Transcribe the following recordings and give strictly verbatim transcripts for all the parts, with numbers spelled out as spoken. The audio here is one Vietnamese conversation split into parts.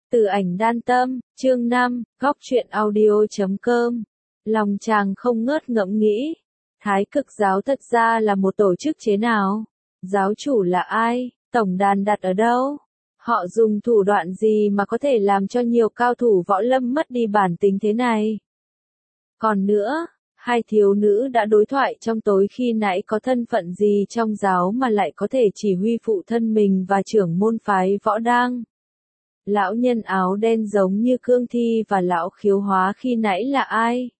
Từ ảnh đan tâm, chương năm, góc truyện audio chấm com. Lòng chàng không ngớt ngẫm nghĩ. Thái Cực giáo thật ra là một tổ chức chế nào? Giáo chủ là ai? Tổng đàn đặt ở đâu? Họ dùng thủ đoạn gì mà có thể làm cho nhiều cao thủ võ lâm mất đi bản tính thế này? Còn nữa, hai thiếu nữ đã đối thoại trong tối khi nãy có thân phận gì trong giáo mà lại có thể chỉ huy phụ thân mình và trưởng môn phái võ đang? Lão nhân áo đen giống như cương thi và lão khiếu hóa khi nãy là ai?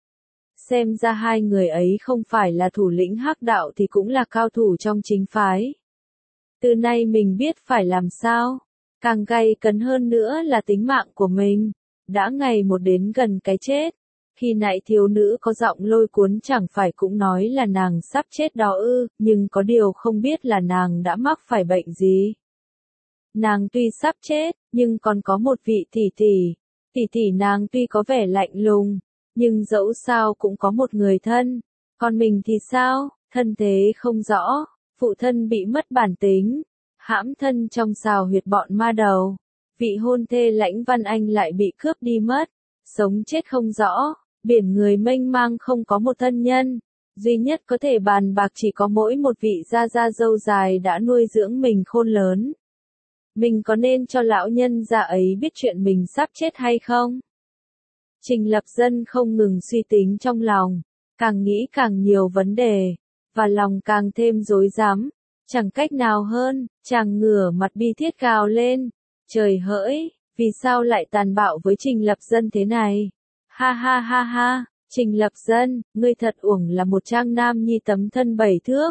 Xem ra hai người ấy không phải là thủ lĩnh hắc đạo thì cũng là cao thủ trong chính phái. Từ nay mình biết phải làm sao. Càng gay cấn hơn nữa là tính mạng của mình. Đã ngày một đến gần cái chết. Khi nãy thiếu nữ có giọng lôi cuốn chẳng phải cũng nói là nàng sắp chết đó ư, nhưng có điều không biết là nàng đã mắc phải bệnh gì. Nàng tuy sắp chết, nhưng còn có một vị tỷ tỷ. Tỷ tỷ nàng tuy có vẻ lạnh lùng, nhưng dẫu sao cũng có một người thân. Còn mình thì sao? Thân thế không rõ, phụ thân bị mất bản tính, hãm thân trong sào huyệt bọn ma đầu. Vị hôn thê Lãnh Văn Anh lại bị cướp đi mất, sống chết không rõ, biển người mênh mang không có một thân nhân. Duy nhất có thể bàn bạc chỉ có mỗi một vị gia gia dâu dài đã nuôi dưỡng mình khôn lớn. Mình có nên cho lão nhân già ấy biết chuyện mình sắp chết hay không? Trình Lập Dân không ngừng suy tính trong lòng, càng nghĩ càng nhiều vấn đề, và lòng càng thêm rối rắm. Chẳng cách nào hơn, chàng ngửa mặt bi thiết gào lên. Trời hỡi, vì sao lại tàn bạo với Trình Lập Dân thế này? Ha ha ha ha, Trình Lập Dân, ngươi thật uổng là một trang nam nhi tấm thân bảy thước.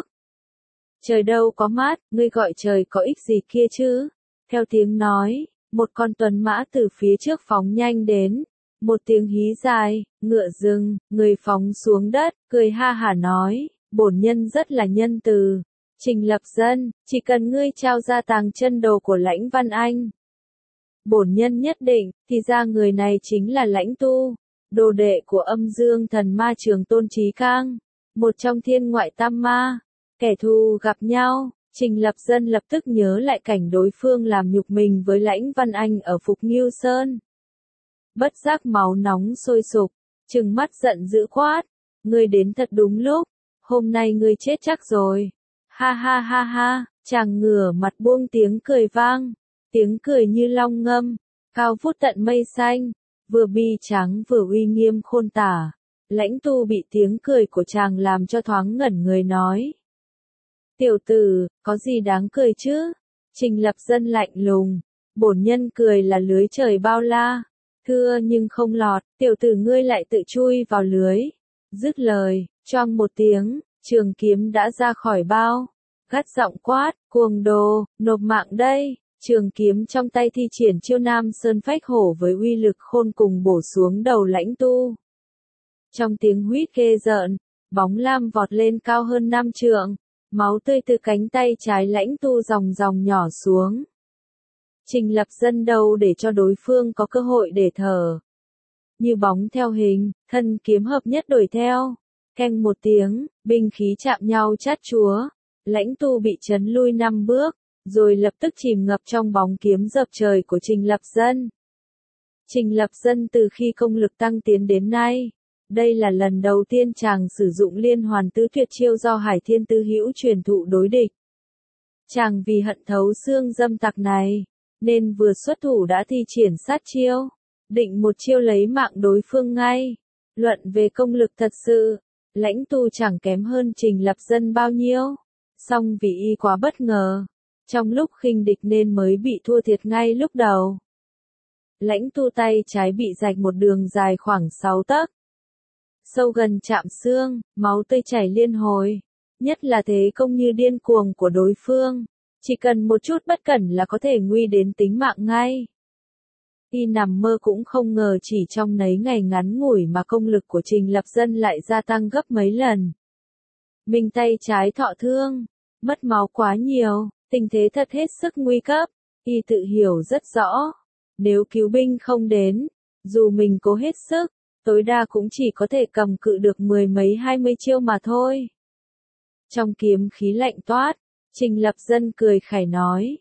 Trời đâu có mát, ngươi gọi trời có ích gì kia chứ? Theo tiếng nói, một con tuấn mã từ phía trước phóng nhanh đến. Một tiếng hí dài, ngựa dừng, người phóng xuống đất, cười ha hả nói, bổn nhân rất là nhân từ. Trình Lập Dân, chỉ cần ngươi trao ra tàng chân đồ của Lãnh Văn Anh. Bổn nhân nhất định, thì ra người này chính là Lãnh Tu, đồ đệ của âm dương thần ma Trường Tôn Chí Cang, một trong thiên ngoại tam ma. Kẻ thù gặp nhau. Trình Lập Dân lập tức nhớ lại cảnh đối phương làm nhục mình với Lãnh Văn Anh ở Phục Ngưu Sơn. Bất giác máu nóng sôi sục, trừng mắt giận dữ quát, ngươi đến thật đúng lúc, hôm nay ngươi chết chắc rồi. Ha ha ha ha, chàng ngửa mặt buông tiếng cười vang, tiếng cười như long ngâm, cao vút tận mây xanh, vừa bi tráng vừa uy nghiêm khôn tả. Lãnh Tu bị tiếng cười của chàng làm cho thoáng ngẩn người nói. Tiểu tử, có gì đáng cười chứ? Trình Lập Dân lạnh lùng, bổn nhân cười là lưới trời bao la, thưa nhưng không lọt, tiểu tử ngươi lại tự chui vào lưới. Dứt lời, choang một tiếng, trường kiếm đã ra khỏi bao, gắt giọng quát, cuồng đồ, nộp mạng đây. Trường kiếm trong tay thi triển chiêu Nam Sơn Phách Hổ với uy lực khôn cùng bổ xuống đầu Lãnh Tu. Trong tiếng huýt ghê rợn, bóng lam vọt lên cao hơn năm trượng. Máu tươi từ cánh tay trái Lãnh Tu dòng dòng nhỏ xuống. Trình Lập Dân đâu để cho đối phương có cơ hội để thở. Như bóng theo hình, thân kiếm hợp nhất đuổi theo. Keng một tiếng, binh khí chạm nhau chát chúa. Lãnh Tu bị chấn lui năm bước, rồi lập tức chìm ngập trong bóng kiếm dập trời của Trình Lập Dân. Trình Lập Dân từ khi công lực tăng tiến đến nay, đây là lần đầu tiên chàng sử dụng liên hoàn tứ tuyệt chiêu do Hải Thiên Tứ Hữu truyền thụ đối địch. Chàng vì hận thấu xương dâm tặc này, nên vừa xuất thủ đã thi triển sát chiêu, định một chiêu lấy mạng đối phương ngay. Luận về công lực thật sự, Lãnh Tu chẳng kém hơn Trình Lập Dân bao nhiêu, song vì y quá bất ngờ, trong lúc khinh địch nên mới bị thua thiệt ngay lúc đầu. Lãnh Tu tay trái bị rạch một đường dài khoảng sáu tấc. Sâu gần chạm xương, máu tươi chảy liên hồi, nhất là thế công như điên cuồng của đối phương, chỉ cần một chút bất cẩn là có thể nguy đến tính mạng ngay. Y nằm mơ cũng không ngờ chỉ trong nấy ngày ngắn ngủi mà công lực của Trình Lập Dân lại gia tăng gấp mấy lần. Mình tay trái thọ thương, mất máu quá nhiều, tình thế thật hết sức nguy cấp, y tự hiểu rất rõ, nếu cứu binh không đến, dù mình cố hết sức, tối đa cũng chỉ có thể cầm cự được mười mấy hai mươi chiêu mà thôi. Trong kiếm khí lạnh toát, Trình Lập Dân cười khẩy nói,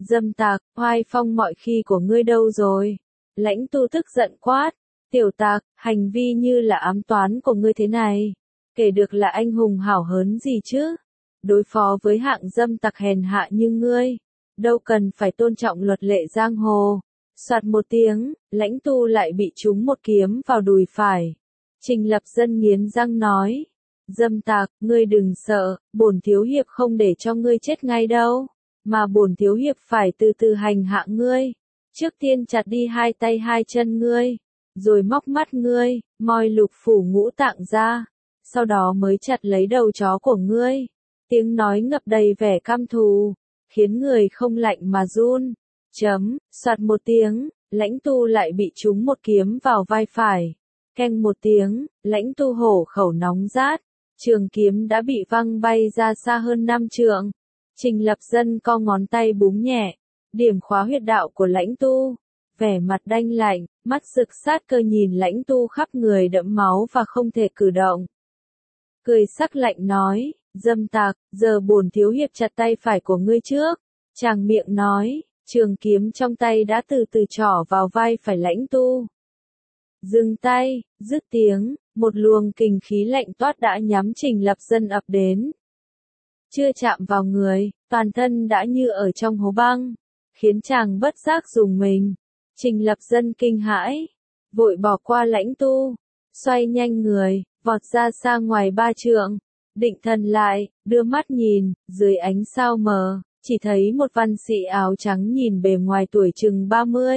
Dâm tặc, oai phong mọi khi của ngươi đâu rồi? Lãnh Tu tức giận quát. Tiểu tặc, hành vi như là ám toán của ngươi thế này, kể được là anh hùng hảo hớn gì chứ? Đối phó với hạng dâm tặc hèn hạ như ngươi, đâu cần phải tôn trọng luật lệ giang hồ. Soạt một tiếng, Lãnh Tu lại bị trúng một kiếm vào đùi phải. Trình Lập Dân nghiến răng nói. Dâm tặc, ngươi đừng sợ, bổn thiếu hiệp không để cho ngươi chết ngay đâu, mà bổn thiếu hiệp phải từ từ hành hạ ngươi. Trước tiên chặt đi hai tay hai chân ngươi, rồi móc mắt ngươi, moi lục phủ ngũ tạng ra, sau đó mới chặt lấy đầu chó của ngươi. Tiếng nói ngập đầy vẻ căm thù, khiến người không lạnh mà run. Chấm, soạt một tiếng, Lãnh Tu lại bị trúng một kiếm vào vai phải. Keng một tiếng, Lãnh Tu hổ khẩu nóng rát, trường kiếm đã bị văng bay ra xa hơn năm trượng. Trình Lập Dân co ngón tay búng nhẹ, điểm khóa huyệt đạo của Lãnh Tu. Vẻ mặt đanh lạnh, mắt rực sát cơ nhìn Lãnh Tu khắp người đẫm máu và không thể cử động. Cười sắc lạnh nói, dâm tặc, giờ bổn thiếu hiệp chặt tay phải của ngươi trước. Chàng miệng nói, trường kiếm trong tay đã từ từ trỏ vào vai phải Lãnh Tu. Dừng tay, dứt tiếng, một luồng kình khí lạnh toát đã nhắm Trình Lập Dân ập đến. Chưa chạm vào người, toàn thân đã như ở trong hố băng, khiến chàng bất giác rùng mình. Trình Lập Dân kinh hãi, vội bỏ qua Lãnh Tu, xoay nhanh người, vọt ra xa ngoài ba trượng, định thần lại, đưa mắt nhìn, dưới ánh sao mờ, chỉ thấy một văn sĩ áo trắng nhìn bề ngoài tuổi chừng ba mươi.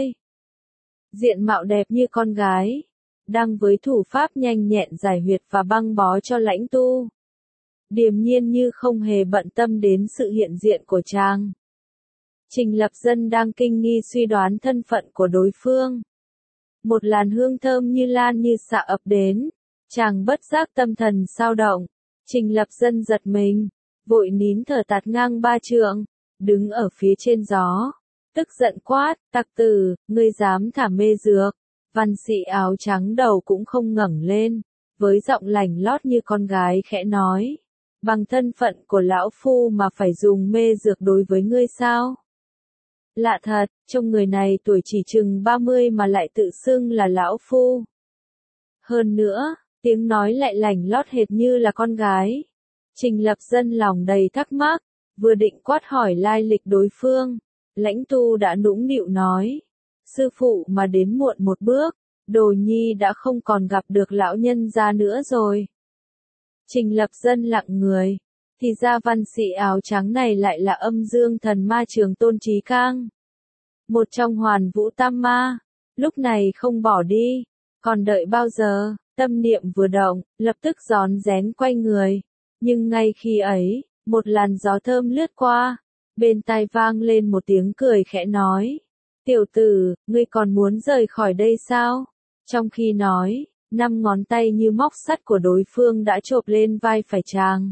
Diện mạo đẹp như con gái, đang với thủ pháp nhanh nhẹn giải huyệt và băng bó cho Lãnh Tu. Điềm nhiên như không hề bận tâm đến sự hiện diện của chàng. Trình Lập Dân đang kinh nghi suy đoán thân phận của đối phương. Một làn hương thơm như lan như xạ ập đến, chàng bất giác tâm thần sao động. Trình Lập Dân giật mình, vội nín thở tạt ngang ba trượng, đứng ở phía trên gió, tức giận quát, tặc tử, ngươi dám thả mê dược. Văn sĩ áo trắng đầu cũng không ngẩng lên, với giọng lành lót như con gái khẽ nói, bằng thân phận của lão phu mà phải dùng mê dược đối với ngươi sao? Lạ thật, trông người này tuổi chỉ chừng ba mươi mà lại tự xưng là lão phu. Hơn nữa, tiếng nói lại lành lót hệt như là con gái. Trình Lập Dân lòng đầy thắc mắc, vừa định quát hỏi lai lịch đối phương, Lãnh Tu đã nũng nịu nói, sư phụ mà đến muộn một bước, Đồ Nhi đã không còn gặp được lão nhân gia nữa rồi. Trình Lập Dân lặng người, thì ra văn sĩ áo trắng này lại là Âm Dương Thần Ma Trường Tôn Trí Cang, một trong Hoàn Vũ Tam Ma. Lúc này không bỏ đi, còn đợi bao giờ? Tâm niệm vừa động, lập tức rón rén quay người, nhưng ngay khi ấy, một làn gió thơm lướt qua, bên tai vang lên một tiếng cười khẽ nói, tiểu tử, ngươi còn muốn rời khỏi đây sao? Trong khi nói, năm ngón tay như móc sắt của đối phương đã chộp lên vai phải chàng.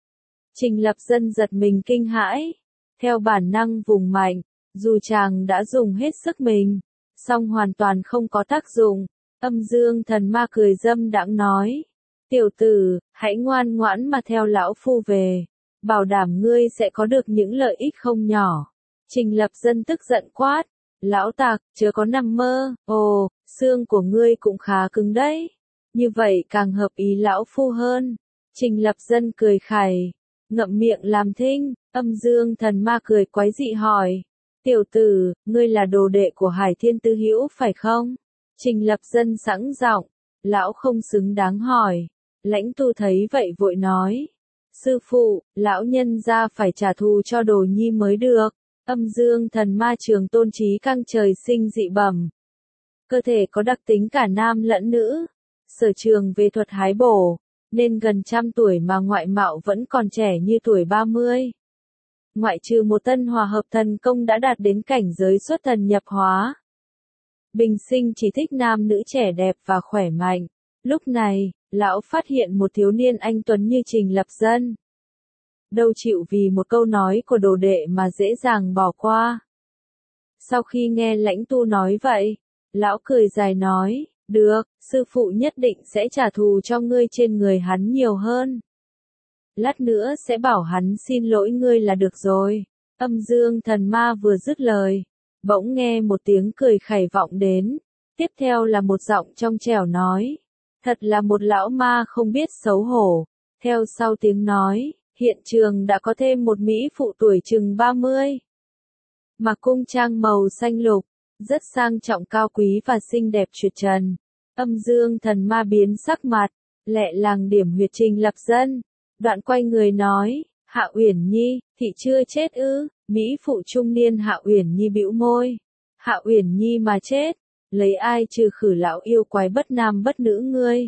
Trình Lập Dân giật mình kinh hãi, theo bản năng vùng mạnh, dù chàng đã dùng hết sức mình, song hoàn toàn không có tác dụng. Âm Dương Thần Ma cười dâm đãng nói, tiểu tử, hãy ngoan ngoãn mà theo lão phu về, bảo đảm ngươi sẽ có được những lợi ích không nhỏ. Trình Lập Dân tức giận quát, lão tặc, chớ có nằm mơ, ồ, xương của ngươi cũng khá cứng đấy, như vậy càng hợp ý lão phu hơn. Trình Lập Dân cười khẩy, ngậm miệng làm thinh. Âm Dương Thần Ma cười quái dị hỏi, tiểu tử, ngươi là đồ đệ của Hải Thiên Tư Hữu phải không? Trình Lập Dân sẵn giọng, lão không xứng đáng hỏi. Lãnh Tu thấy vậy vội nói, sư phụ, lão nhân gia phải trả thù cho Đồ Nhi mới được. Âm Dương Thần Ma Trường Tôn Trí Cang trời sinh dị bẩm, cơ thể có đặc tính cả nam lẫn nữ, sở trường về thuật hái bổ, nên gần trăm tuổi mà ngoại mạo vẫn còn trẻ như tuổi ba mươi. Ngoại trừ một tân hòa hợp thần công đã đạt đến cảnh giới xuất thần nhập hóa. Bình sinh chỉ thích nam nữ trẻ đẹp và khỏe mạnh. Lúc này, lão phát hiện một thiếu niên anh tuấn như Trình Lập Dân. Đâu chịu vì một câu nói của đồ đệ mà dễ dàng bỏ qua. Sau khi nghe Lãnh Tu nói vậy, lão cười dài nói, được, sư phụ nhất định sẽ trả thù cho ngươi trên người hắn nhiều hơn. Lát nữa sẽ bảo hắn xin lỗi ngươi là được rồi. Âm dương thần ma vừa dứt lời, bỗng nghe một tiếng cười khẩy vọng đến, tiếp theo là một giọng trong trẻo nói, thật là một lão ma không biết xấu hổ, theo sau tiếng nói, hiện trường đã có thêm một mỹ phụ tuổi chừng ba mươi. Mặc cung trang màu xanh lục, rất sang trọng cao quý và xinh đẹp tuyệt trần. Âm dương thần ma biến sắc mặt, lẹ làng điểm huyệt Trình Lập Dân, đoạn quay người nói, Hạ Uyển Nhi, thị chưa chết ư? Mỹ phụ trung niên Hạ Uyển Nhi bĩu môi. Hạ Uyển Nhi mà chết, lấy ai trừ khử lão yêu quái bất nam bất nữ ngươi?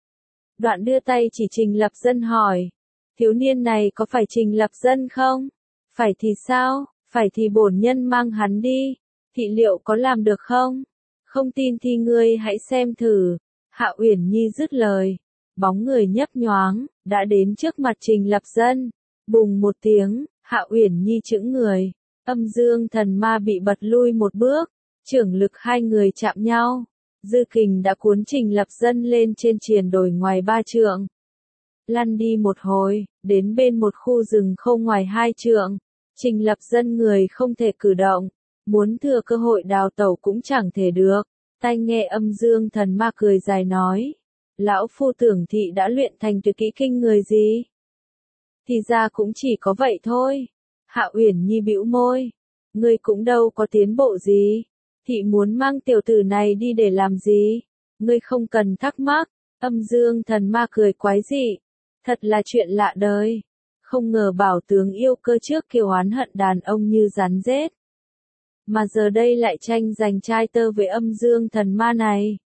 Đoạn đưa tay chỉ Trình Lập Dân hỏi, thiếu niên này có phải Trình Lập Dân không? Phải thì sao? Phải thì bổn nhân mang hắn đi, thị liệu có làm được không? Không tin thì ngươi hãy xem thử. Hạ Uyển Nhi dứt lời, bóng người nhấp nhoáng, đã đến trước mặt Trình Lập Dân. Bùng một tiếng, Hạ Uyển Nhi chững người, âm dương thần ma bị bật lui một bước, trưởng lực hai người chạm nhau. Dư kình đã cuốn Trình Lập Dân lên trên triền đồi ngoài ba trượng. Lăn đi một hồi, đến bên một khu rừng khô ngoài hai trượng. Trình Lập Dân người không thể cử động, muốn thừa cơ hội đào tẩu cũng chẳng thể được. Tai nghe âm dương thần ma cười dài nói, lão phu tưởng thị đã luyện thành tuyệt kỹ kinh người gì? Thì ra cũng chỉ có vậy thôi. Hạ Uyển Nhi bĩu môi, ngươi cũng đâu có tiến bộ gì. Thị muốn mang tiểu tử này đi để làm gì? Ngươi không cần thắc mắc. Âm dương thần ma cười quái dị, thật là chuyện lạ đời. Không ngờ bảo tướng yêu cơ trước kia oán hận đàn ông như rắn rết, mà giờ đây lại tranh giành trai tơ với âm dương thần ma này.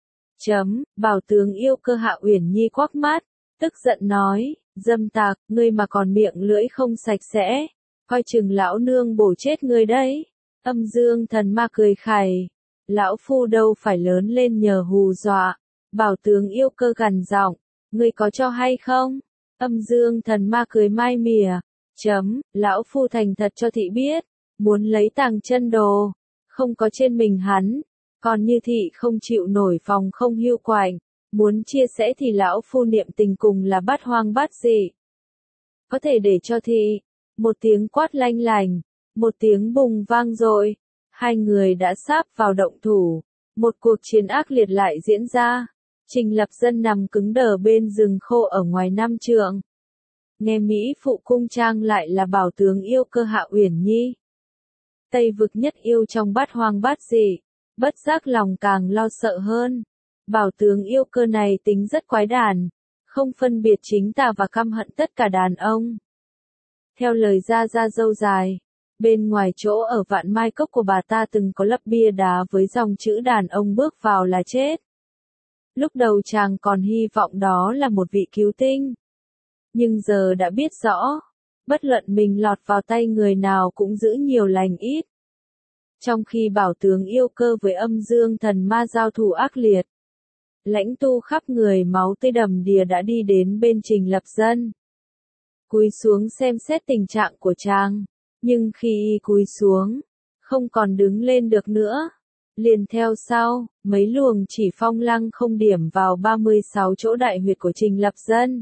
Chấm, bảo tướng yêu cơ Hạ Uyển Nhi quắc mắt, tức giận nói, dâm tặc, ngươi mà còn miệng lưỡi không sạch sẽ, coi chừng lão nương bổ chết ngươi đấy. Âm dương thần ma cười khẩy, lão phu đâu phải lớn lên nhờ hù dọa. Bảo tướng yêu cơ gằn giọng, ngươi có cho hay không? Âm dương thần ma cười mai mỉa, chấm, lão phu thành thật cho thị biết, muốn lấy tàng chân đồ, không có trên mình hắn, còn như thị không chịu nổi phòng không hiu quạnh, muốn chia sẻ thì lão phu niệm tình cùng là bát hoang bát dị. Có thể để cho thị, một tiếng quát lanh lành, một tiếng bùng vang dội, hai người đã sáp vào động thủ, một cuộc chiến ác liệt lại diễn ra. Trình Lập Dân nằm cứng đờ bên rừng khô ở ngoài năm trượng. Nghe Mỹ phụ cung trang lại là bảo tướng yêu cơ Hạ Uyển Nhi. Tây vực nhất yêu trong bát hoang bát dị, bất giác lòng càng lo sợ hơn. Bảo tướng yêu cơ này tính rất quái đản, không phân biệt chính tà và căm hận tất cả đàn ông. Theo lời gia gia dâu dài, bên ngoài chỗ ở Vạn Mai Cốc của bà ta từng có lập bia đá với dòng chữ đàn ông bước vào là chết. Lúc đầu chàng còn hy vọng đó là một vị cứu tinh. Nhưng giờ đã biết rõ, bất luận mình lọt vào tay người nào cũng giữ nhiều lành ít. Trong khi bảo tướng yêu cơ với âm dương thần ma giao thủ ác liệt, lãnh tu khắp người máu tươi đầm đìa đã đi đến bên Trình Lập Dân. Cúi xuống xem xét tình trạng của chàng, nhưng khi y cúi xuống, không còn đứng lên được nữa. Liền theo sau, mấy luồng chỉ phong lăng không điểm vào ba mươi sáu chỗ đại huyệt của Trình Lập Dân.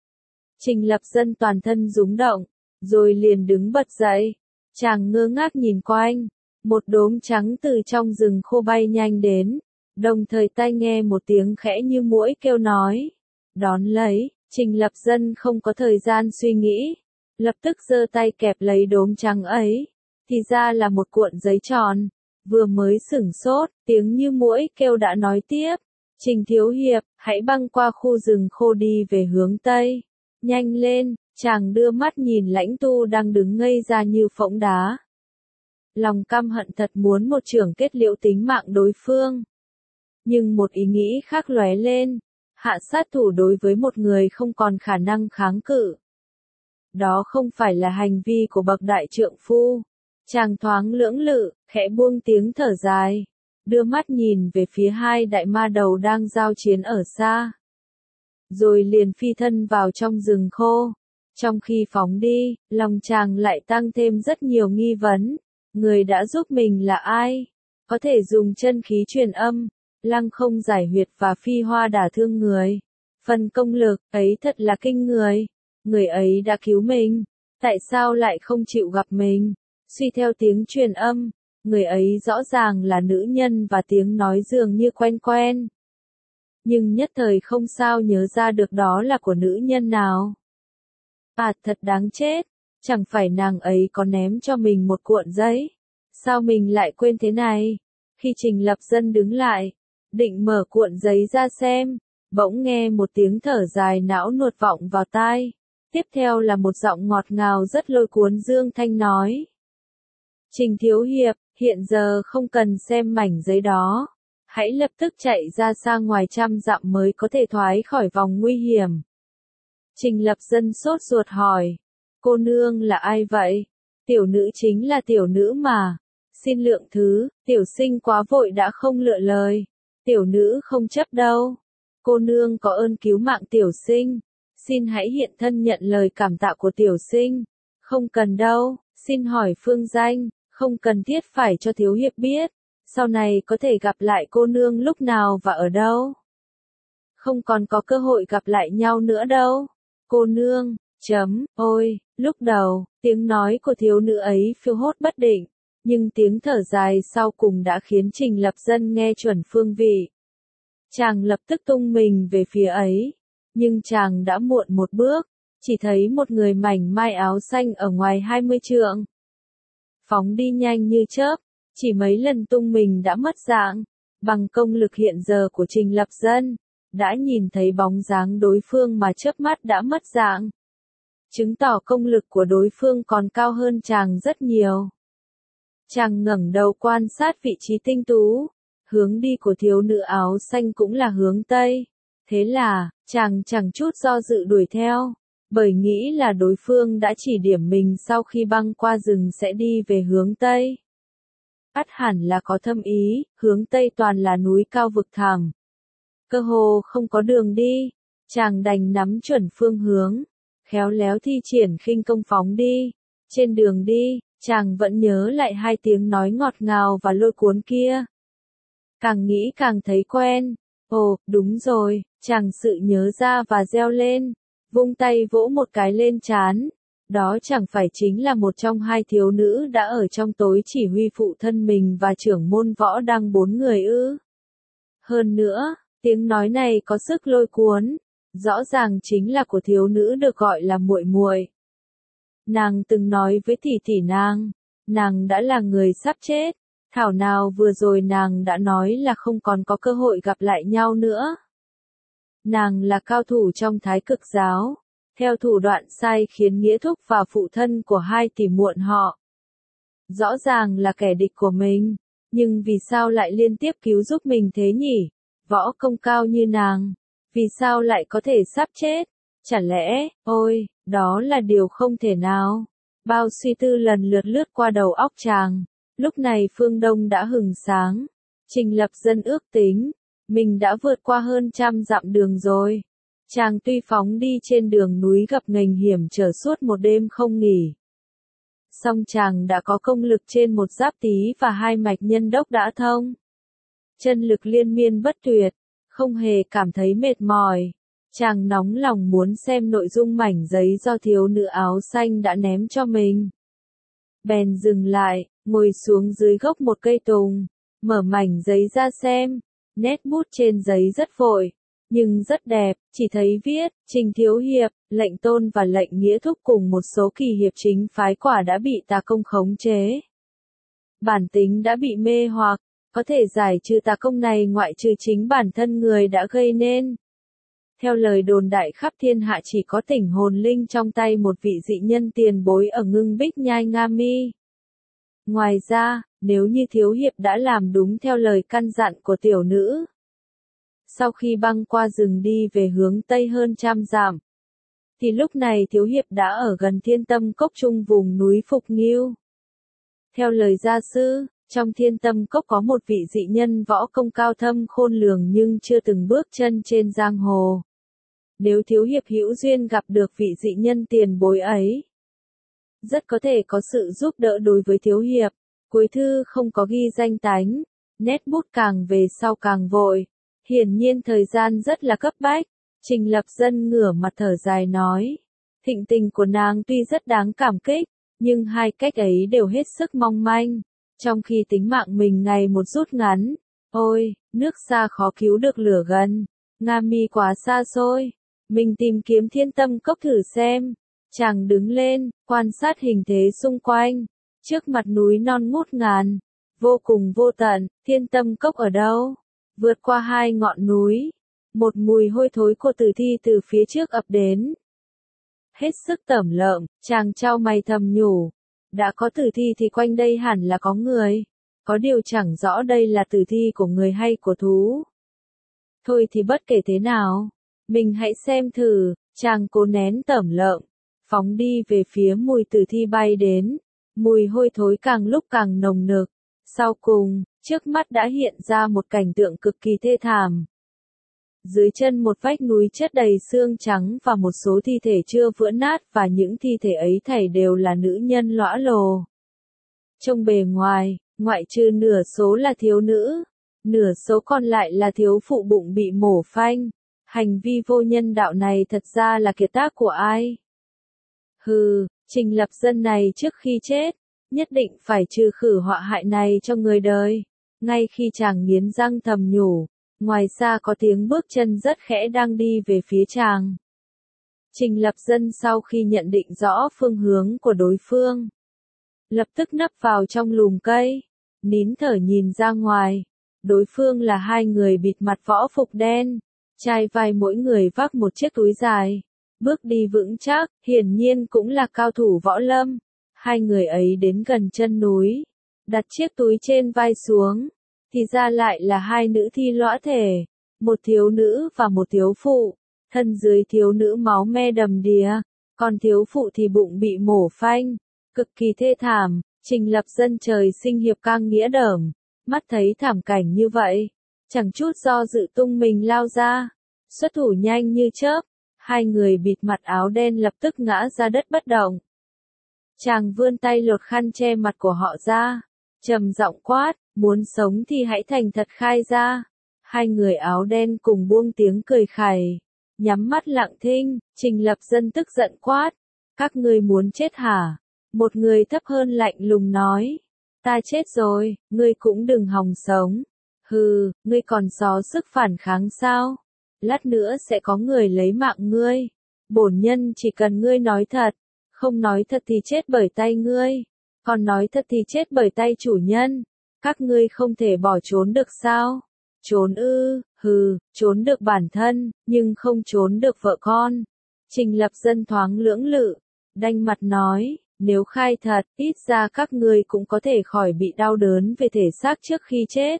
Trình Lập Dân toàn thân rúng động, rồi liền đứng bật dậy. Chàng ngơ ngác nhìn quanh, một đốm trắng từ trong rừng khô bay nhanh đến, đồng thời tai nghe một tiếng khẽ như muỗi kêu nói. Đón lấy, Trình Lập Dân không có thời gian suy nghĩ, lập tức giơ tay kẹp lấy đốm trắng ấy, thì ra là một cuộn giấy tròn. Vừa mới sửng sốt, tiếng như muỗi kêu đã nói tiếp, Trình thiếu hiệp, hãy băng qua khu rừng khô đi về hướng Tây. Nhanh lên, chàng đưa mắt nhìn lãnh tu đang đứng ngây ra như phỗng đá. Lòng căm hận thật muốn một chưởng kết liễu tính mạng đối phương. Nhưng một ý nghĩ khác lóe lên, hạ sát thủ đối với một người không còn khả năng kháng cự. Đó không phải là hành vi của bậc đại trượng phu. Chàng thoáng lưỡng lự, khẽ buông tiếng thở dài, đưa mắt nhìn về phía hai đại ma đầu đang giao chiến ở xa. Rồi liền phi thân vào trong rừng khô. Trong khi phóng đi, lòng chàng lại tăng thêm rất nhiều nghi vấn. Người đã giúp mình là ai? Có thể dùng chân khí truyền âm, lăng không giải huyệt và phi hoa đả thương người. Phần công lực ấy thật là kinh người. Người ấy đã cứu mình, tại sao lại không chịu gặp mình? Suy theo tiếng truyền âm, người ấy rõ ràng là nữ nhân và tiếng nói dường như quen quen. Nhưng nhất thời không sao nhớ ra được đó là của nữ nhân nào. À, thật đáng chết, chẳng phải nàng ấy có ném cho mình một cuộn giấy. Sao mình lại quên thế này? Khi Trình Lập Dân đứng lại, định mở cuộn giấy ra xem, bỗng nghe một tiếng thở dài não nuột vọng vào tai. Tiếp theo là một giọng ngọt ngào rất lôi cuốn Dương Thanh nói. Trình Thiếu Hiệp, hiện giờ không cần xem mảnh giấy đó. Hãy lập tức chạy ra xa ngoài trăm dặm mới có thể thoát khỏi vòng nguy hiểm. Trình Lập Dân sốt ruột hỏi. Cô nương là ai vậy? Tiểu nữ chính là tiểu nữ mà. Xin lượng thứ, tiểu sinh quá vội đã không lựa lời. Tiểu nữ không chấp đâu. Cô nương có ơn cứu mạng tiểu sinh. Xin hãy hiện thân nhận lời cảm tạ của tiểu sinh. Không cần đâu, xin hỏi phương danh, không cần thiết phải cho thiếu hiệp biết. Sau này có thể gặp lại cô nương lúc nào và ở đâu. Không còn có cơ hội gặp lại nhau nữa đâu. Cô nương, chấm, ôi, lúc đầu, tiếng nói của thiếu nữ ấy phiêu hốt bất định, nhưng tiếng thở dài sau cùng đã khiến Trình Lập Dân nghe chuẩn phương vị. Chàng lập tức tung mình về phía ấy, nhưng chàng đã muộn một bước, chỉ thấy một người mảnh mai áo xanh ở ngoài hai mươi trượng. Phóng đi nhanh như chớp, chỉ mấy lần tung mình đã mất dạng, bằng công lực hiện giờ của Trình Lập Dân, đã nhìn thấy bóng dáng đối phương mà chớp mắt đã mất dạng. Chứng tỏ công lực của đối phương còn cao hơn chàng rất nhiều. Chàng ngẩng đầu quan sát vị trí tinh tú, hướng đi của thiếu nữ áo xanh cũng là hướng Tây. Thế là, chàng chẳng chút do dự đuổi theo, bởi nghĩ là đối phương đã chỉ điểm mình sau khi băng qua rừng sẽ đi về hướng Tây. Ắt hẳn là có thâm ý, hướng Tây toàn là núi cao vực thẳm. Cơ hồ không có đường đi, chàng đành nắm chuẩn phương hướng, khéo léo thi triển khinh công phóng đi. Trên đường đi, chàng vẫn nhớ lại hai tiếng nói ngọt ngào và lôi cuốn kia. Càng nghĩ càng thấy quen. Ồ, đúng rồi, chàng sự nhớ ra và reo lên, vung tay vỗ một cái lên trán. Đó chẳng phải chính là một trong hai thiếu nữ đã ở trong tối chỉ huy phụ thân mình và trưởng môn võ đăng bốn người ư. Hơn nữa, tiếng nói này có sức lôi cuốn, rõ ràng chính là của thiếu nữ được gọi là muội muội. Nàng từng nói với tỷ tỷ nàng, nàng đã là người sắp chết, thảo nào vừa rồi nàng đã nói là không còn có cơ hội gặp lại nhau nữa. Nàng là cao thủ trong Thái Cực giáo, theo thủ đoạn sai khiến nghĩa thúc và phụ thân của hai tỷ muội họ. Rõ ràng là kẻ địch của mình, nhưng vì sao lại liên tiếp cứu giúp mình thế nhỉ? Võ công cao như nàng, vì sao lại có thể sắp chết? Chả lẽ, ôi, đó là điều không thể nào. Bao suy tư lần lượt lướt qua đầu óc chàng, lúc này phương đông đã hừng sáng. Trình Lập Dân ước tính, mình đã vượt qua hơn trăm dặm đường rồi. Chàng tuy phóng đi trên đường núi gập ghềnh hiểm trở suốt một đêm không nghỉ. Song chàng đã có công lực trên một giáp tý và hai mạch nhân đốc đã thông. Chân lực liên miên bất tuyệt, không hề cảm thấy mệt mỏi. Chàng nóng lòng muốn xem nội dung mảnh giấy do thiếu nữ áo xanh đã ném cho mình. Bèn dừng lại, ngồi xuống dưới gốc một cây tùng, mở mảnh giấy ra xem. Nét bút trên giấy rất vội, nhưng rất đẹp, chỉ thấy viết, Trình Thiếu Hiệp, lệnh tôn và lệnh nghĩa thúc cùng một số kỳ hiệp chính phái quả đã bị tà công khống chế. Bản tính đã bị mê hoặc, có thể giải trừ tà công này ngoại trừ chính bản thân người đã gây nên. Theo lời đồn đại khắp thiên hạ chỉ có tỉnh hồn linh trong tay một vị dị nhân tiền bối ở Ngưng Bích Nhai Nga Mi. Ngoài ra, nếu như Thiếu Hiệp đã làm đúng theo lời căn dặn của tiểu nữ, sau khi băng qua rừng đi về hướng Tây hơn trăm dặm, thì lúc này Thiếu Hiệp đã ở gần Thiên Tâm Cốc trung vùng núi Phục Nghiêu. Theo lời gia sư, trong Thiên Tâm Cốc có một vị dị nhân võ công cao thâm khôn lường nhưng chưa từng bước chân trên giang hồ. Nếu Thiếu Hiệp hữu duyên gặp được vị dị nhân tiền bối ấy, rất có thể có sự giúp đỡ đối với Thiếu Hiệp. Cuối thư không có ghi danh tánh, nét bút càng về sau càng vội. Hiển nhiên thời gian rất là cấp bách. Trình Lập Dân ngửa mặt thở dài nói. Thịnh tình của nàng tuy rất đáng cảm kích, nhưng hai cách ấy đều hết sức mong manh, trong khi tính mạng mình ngày một rút ngắn. Ôi, nước xa khó cứu được lửa gần, Nga Mi quá xa xôi, mình tìm kiếm Thiên Tâm Cốc thử xem. Chàng đứng lên, quan sát hình thế xung quanh, trước mặt núi non ngút ngàn, vô cùng vô tận. Thiên Tâm Cốc ở đâu? Vượt qua hai ngọn núi, một mùi hôi thối của tử thi từ phía trước ập đến. Hết sức tởm lợm, chàng chau mày thầm nhủ, đã có tử thi thì quanh đây hẳn là có người, có điều chẳng rõ đây là tử thi của người hay của thú. Thôi thì bất kể thế nào, mình hãy xem thử. Chàng cố nén tởm lợm, phóng đi về phía mùi tử thi bay đến, mùi hôi thối càng lúc càng nồng nực. Sau cùng, trước mắt đã hiện ra một cảnh tượng cực kỳ thê thảm. Dưới chân một vách núi chất đầy xương trắng và một số thi thể chưa vỡ nát, và những thi thể ấy thảy đều là nữ nhân lõa lồ. Trong bề ngoài, ngoại trừ nửa số là thiếu nữ, nửa số còn lại là thiếu phụ bụng bị mổ phanh. Hành vi vô nhân đạo này thật ra là kiệt tác của ai? Hừ, Trình Lập Dân này trước khi chết, nhất định phải trừ khử họa hại này cho người đời. Ngay khi chàng nghiến răng thầm nhủ, ngoài xa có tiếng bước chân rất khẽ đang đi về phía chàng. Trình Lập Dân sau khi nhận định rõ phương hướng của đối phương, lập tức nấp vào trong lùm cây, nín thở nhìn ra ngoài. Đối phương là hai người bịt mặt võ phục đen, trai vai mỗi người vác một chiếc túi dài, bước đi vững chắc, hiển nhiên cũng là cao thủ võ lâm. Hai người ấy đến gần chân núi, đặt chiếc túi trên vai xuống, thì ra lại là hai nữ thi lõa thể, một thiếu nữ và một thiếu phụ. Thân dưới thiếu nữ máu me đầm đìa, còn thiếu phụ thì bụng bị mổ phanh, cực kỳ thê thảm. Trình Lập Dân trời sinh hiệp cang nghĩa đởm, mắt thấy thảm cảnh như vậy, chẳng chút do dự tung mình lao ra, xuất thủ nhanh như chớp. Hai người bịt mặt áo đen lập tức ngã ra đất bất động. Chàng vươn tay lột khăn che mặt của họ ra, trầm giọng quát, muốn sống thì hãy thành thật khai ra. Hai người áo đen cùng buông tiếng cười khẩy, nhắm mắt lặng thinh. Trình Lập Dân tức giận quát, các ngươi muốn chết hả? Một người thấp hơn lạnh lùng nói, ta chết rồi, ngươi cũng đừng hòng sống. Hừ, ngươi còn có sức phản kháng sao? Lát nữa sẽ có người lấy mạng ngươi. Bổn nhân chỉ cần ngươi nói thật, không nói thật thì chết bởi tay ngươi, còn nói thật thì chết bởi tay chủ nhân. Các ngươi không thể bỏ trốn được sao? Trốn ư? Hừ, trốn được bản thân, nhưng không trốn được vợ con. Trình Lập Dân thoáng lưỡng lự, đanh mặt nói, nếu khai thật, ít ra các ngươi cũng có thể khỏi bị đau đớn về thể xác trước khi chết.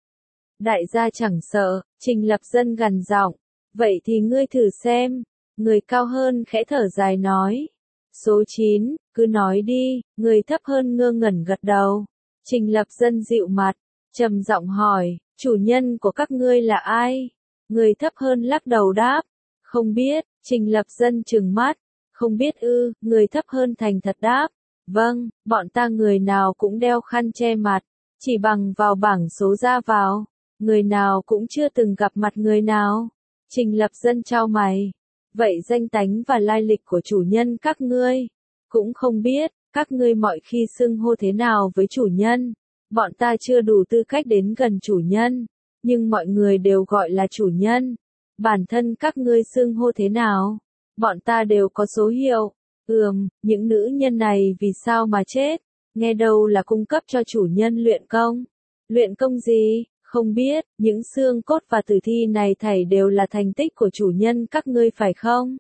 Đại gia chẳng sợ, Trình Lập Dân gằn giọng, vậy thì ngươi thử xem. Người cao hơn khẽ thở dài nói, số chín, cứ nói đi. Người thấp hơn ngơ ngẩn gật đầu. Trình Lập Dân dịu mặt, trầm giọng hỏi, chủ nhân của các ngươi là ai? Người thấp hơn lắc đầu đáp, không biết. Trình Lập Dân trừng mắt, không biết ư? Người thấp hơn thành thật đáp, vâng, bọn ta người nào cũng đeo khăn che mặt, chỉ bằng vào bảng số ra vào, người nào cũng chưa từng gặp mặt người nào. Trình Lập Dân chau mày, vậy danh tánh và lai lịch của chủ nhân các ngươi cũng không biết. Các ngươi mọi khi xưng hô thế nào với chủ nhân? Bọn ta chưa đủ tư cách đến gần chủ nhân, nhưng mọi người đều gọi là chủ nhân. Bản thân các ngươi xưng hô thế nào? Bọn ta đều có số hiệu. Ừm, những nữ nhân này vì sao mà chết? Nghe đâu là cung cấp cho chủ nhân luyện công. Luyện công gì? Không biết. Những xương cốt và tử thi này thảy đều là thành tích của chủ nhân các ngươi phải không?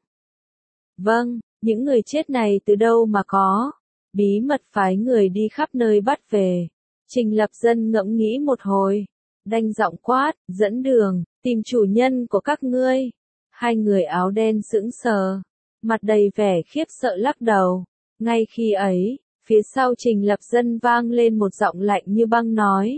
Vâng, những người chết này từ đâu mà có? Bí mật phái người đi khắp nơi bắt về. Trình Lập Dân ngẫm nghĩ một hồi, đanh giọng quát, dẫn đường, tìm chủ nhân của các ngươi. Hai người áo đen sững sờ, mặt đầy vẻ khiếp sợ lắc đầu. Ngay khi ấy, phía sau Trình Lập Dân vang lên một giọng lạnh như băng nói.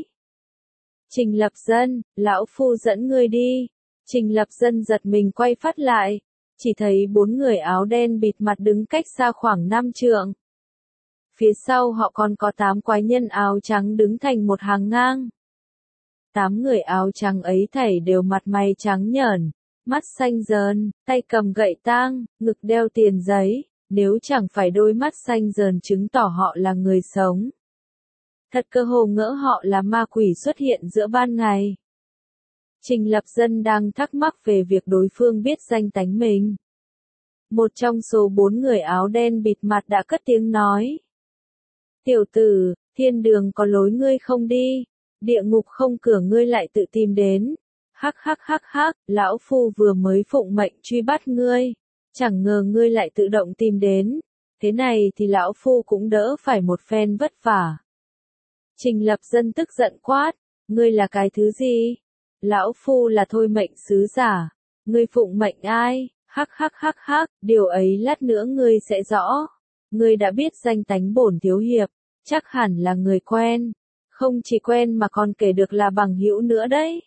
Trình Lập Dân, lão phu dẫn ngươi đi. Trình Lập Dân giật mình quay phát lại, chỉ thấy bốn người áo đen bịt mặt đứng cách xa khoảng năm trượng. Phía sau họ còn có tám quái nhân áo trắng đứng thành một hàng ngang. Tám người áo trắng ấy thảy đều mặt mày trắng nhởn, mắt xanh dờn, tay cầm gậy tang, ngực đeo tiền giấy, nếu chẳng phải đôi mắt xanh dờn chứng tỏ họ là người sống. Thật cơ hồ ngỡ họ là ma quỷ xuất hiện giữa ban ngày. Trình Lập Dân đang thắc mắc về việc đối phương biết danh tánh mình. Một trong số bốn người áo đen bịt mặt đã cất tiếng nói. Tiểu tử, thiên đường có lối ngươi không đi, địa ngục không cửa ngươi lại tự tìm đến. Hắc hắc hắc hắc, lão phu vừa mới phụng mệnh truy bắt ngươi, chẳng ngờ ngươi lại tự động tìm đến. Thế này thì lão phu cũng đỡ phải một phen vất vả. Trình Lập Dân tức giận quát, ngươi là cái thứ gì? Lão phu là thôi mệnh sứ giả, ngươi phụng mệnh ai? Hắc hắc hắc hắc, điều ấy lát nữa ngươi sẽ rõ. Ngươi đã biết danh tánh bổn thiếu hiệp, chắc hẳn là người quen, không chỉ quen mà còn kể được là bằng hữu nữa đấy.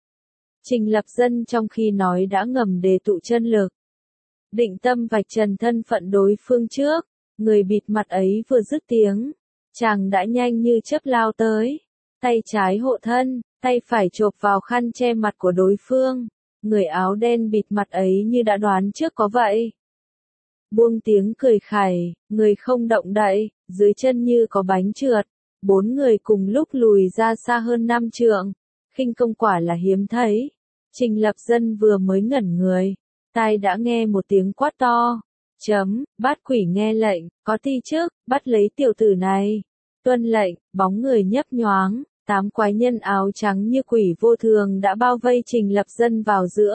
Trình Lập Dân trong khi nói đã ngầm đề tụ chân lực, định tâm vạch trần thân phận đối phương trước. Người bịt mặt ấy vừa dứt tiếng, chàng đã nhanh như chớp lao tới, tay trái hộ thân, tay phải chộp vào khăn che mặt của đối phương. Người áo đen bịt mặt ấy như đã đoán trước có vậy. Buông tiếng cười khẩy, người không động đậy, dưới chân như có bánh trượt. Bốn người cùng lúc lùi ra xa hơn năm trượng. Khinh công quả là hiếm thấy. Trình Lập Dân vừa mới ngẩn người, tai đã nghe một tiếng quát to. Chấm, bát quỷ nghe lệnh, có ti chức, bắt lấy tiểu tử này. Tuân lệnh, bóng người nhấp nhoáng. Tám quái nhân áo trắng như quỷ vô thường đã bao vây Trình Lập Dân vào giữa.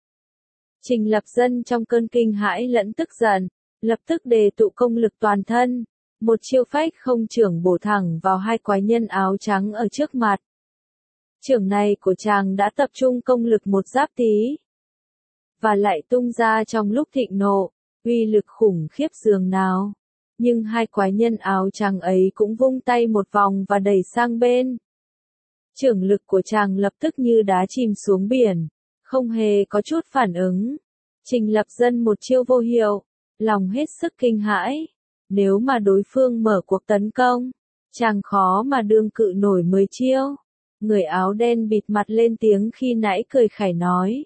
Trình Lập Dân trong cơn kinh hãi lẫn tức giận, lập tức đề tụ công lực toàn thân, một chiêu phách không chưởng bổ thẳng vào hai quái nhân áo trắng ở trước mặt. Chưởng này của chàng đã tập trung công lực một giáp tí, và lại tung ra trong lúc thịnh nộ, uy lực khủng khiếp dường nào. Nhưng hai quái nhân áo trắng ấy cũng vung tay một vòng và đẩy sang bên. Chưởng lực của chàng lập tức như đá chìm xuống biển, không hề có chút phản ứng. Trình Lập Dân một chiêu vô hiệu, lòng hết sức kinh hãi. Nếu mà đối phương mở cuộc tấn công, chàng khó mà đương cự nổi mười chiêu. Người áo đen bịt mặt lên tiếng khi nãy cười khẩy nói.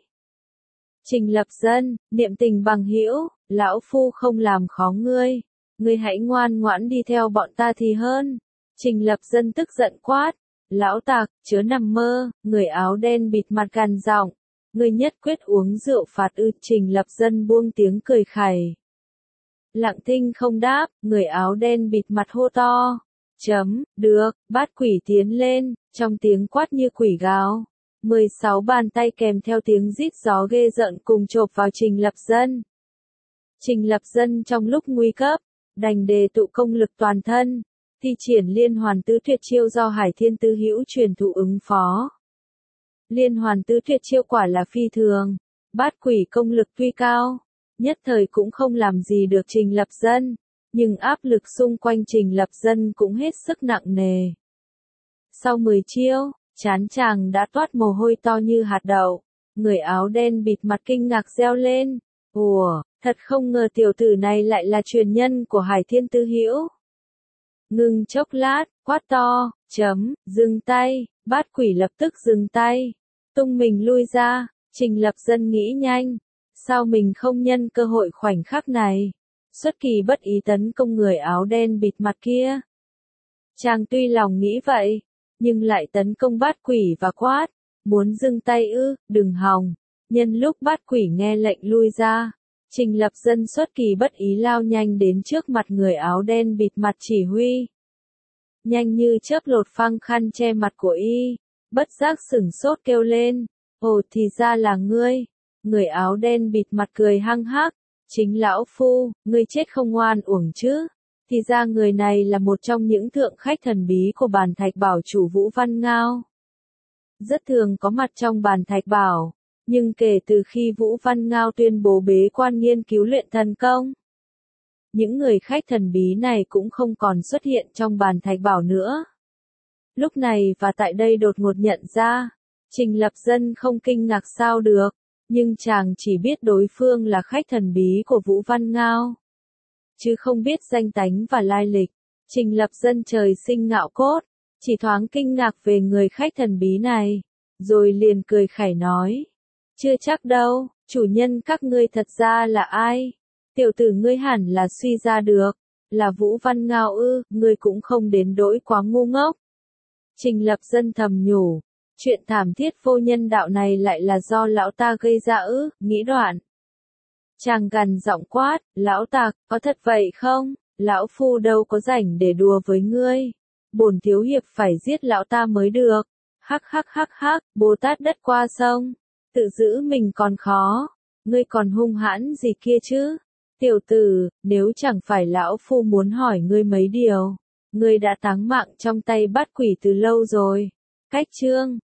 Trình Lập Dân, niệm tình bằng hữu, lão phu không làm khó ngươi. Ngươi hãy ngoan ngoãn đi theo bọn ta thì hơn. Trình Lập Dân tức giận quát. Lão tặc, chớ nằm mơ, người áo đen bịt mặt gằn giọng. Ngươi nhất quyết uống rượu phạt ư. Trình Lập Dân buông tiếng cười khẩy. Lặng thinh không đáp, người áo đen bịt mặt hô to. Chấm, được, bát quỷ tiến lên, trong tiếng quát như quỷ gào. mười sáu bàn tay kèm theo tiếng rít gió ghê rợn cùng chộp vào Trình Lập Dân. Trình Lập Dân trong lúc nguy cấp, đành đề tụ công lực toàn thân, thi triển liên hoàn tứ tuyệt chiêu do Hải Thiên Tứ Hữu truyền thụ ứng phó. Liên hoàn tứ tuyệt chiêu quả là phi thường, bát quỷ công lực tuy cao, nhất thời cũng không làm gì được Trình Lập Dân, nhưng áp lực xung quanh Trình Lập Dân cũng hết sức nặng nề. Sau mười chiêu, trán chàng đã toát mồ hôi to như hạt đậu, người áo đen bịt mặt kinh ngạc reo lên. Ủa, thật không ngờ tiểu tử này lại là truyền nhân của Hải Thiên Tứ Hữu. Ngừng chốc lát, quát to, chấm, dừng tay, bát quỷ lập tức dừng tay, tung mình lui ra. Trình Lập Dân nghĩ nhanh, sao mình không nhân cơ hội khoảnh khắc này, xuất kỳ bất ý tấn công người áo đen bịt mặt kia. Chàng tuy lòng nghĩ vậy, nhưng lại tấn công bát quỷ và quát, muốn dừng tay ư, đừng hòng. Nhân lúc bát quỷ nghe lệnh lui ra, Trình Lập Dân xuất kỳ bất ý lao nhanh đến trước mặt người áo đen bịt mặt chỉ huy. Nhanh như chớp lột phăng khăn che mặt của y, bất giác sửng sốt kêu lên, ồ thì ra là ngươi. Người áo đen bịt mặt cười hăng hắc, chính lão phu, ngươi chết không oan uổng chứ. Thì ra người này là một trong những thượng khách thần bí của bàn thạch bảo chủ Vũ Văn Ngao. Rất thường có mặt trong bàn thạch bảo, nhưng kể từ khi Vũ Văn Ngao tuyên bố bế quan nghiên cứu luyện thần công, những người khách thần bí này cũng không còn xuất hiện trong bàn thạch bảo nữa. Lúc này và tại đây đột ngột nhận ra, Trình Lập Dân không kinh ngạc sao được, nhưng chàng chỉ biết đối phương là khách thần bí của Vũ Văn Ngao, chứ không biết danh tánh và lai lịch. Trình Lập Dân trời sinh ngạo cốt, chỉ thoáng kinh ngạc về người khách thần bí này, rồi liền cười khẩy nói, chưa chắc đâu, chủ nhân các ngươi thật ra là ai? Tiểu tử ngươi hẳn là suy ra được, là Vũ Văn Ngao ư, ngươi cũng không đến đỗi quá ngu ngốc. Trình Lập Dân thầm nhủ, chuyện thảm thiết vô nhân đạo này lại là do lão ta gây ra ư, nghĩ đoạn. Chàng gằn giọng quát, lão tặc, có thật vậy không? Lão phu đâu có rảnh để đùa với ngươi. Bổn thiếu hiệp phải giết lão ta mới được. Hắc hắc hắc hắc, Bồ Tát đất qua sông. Tự giữ mình còn khó. Ngươi còn hung hãn gì kia chứ? Tiểu tử, nếu chẳng phải lão phu muốn hỏi ngươi mấy điều. Ngươi đã táng mạng trong tay bát quỷ từ lâu rồi. Cách chương.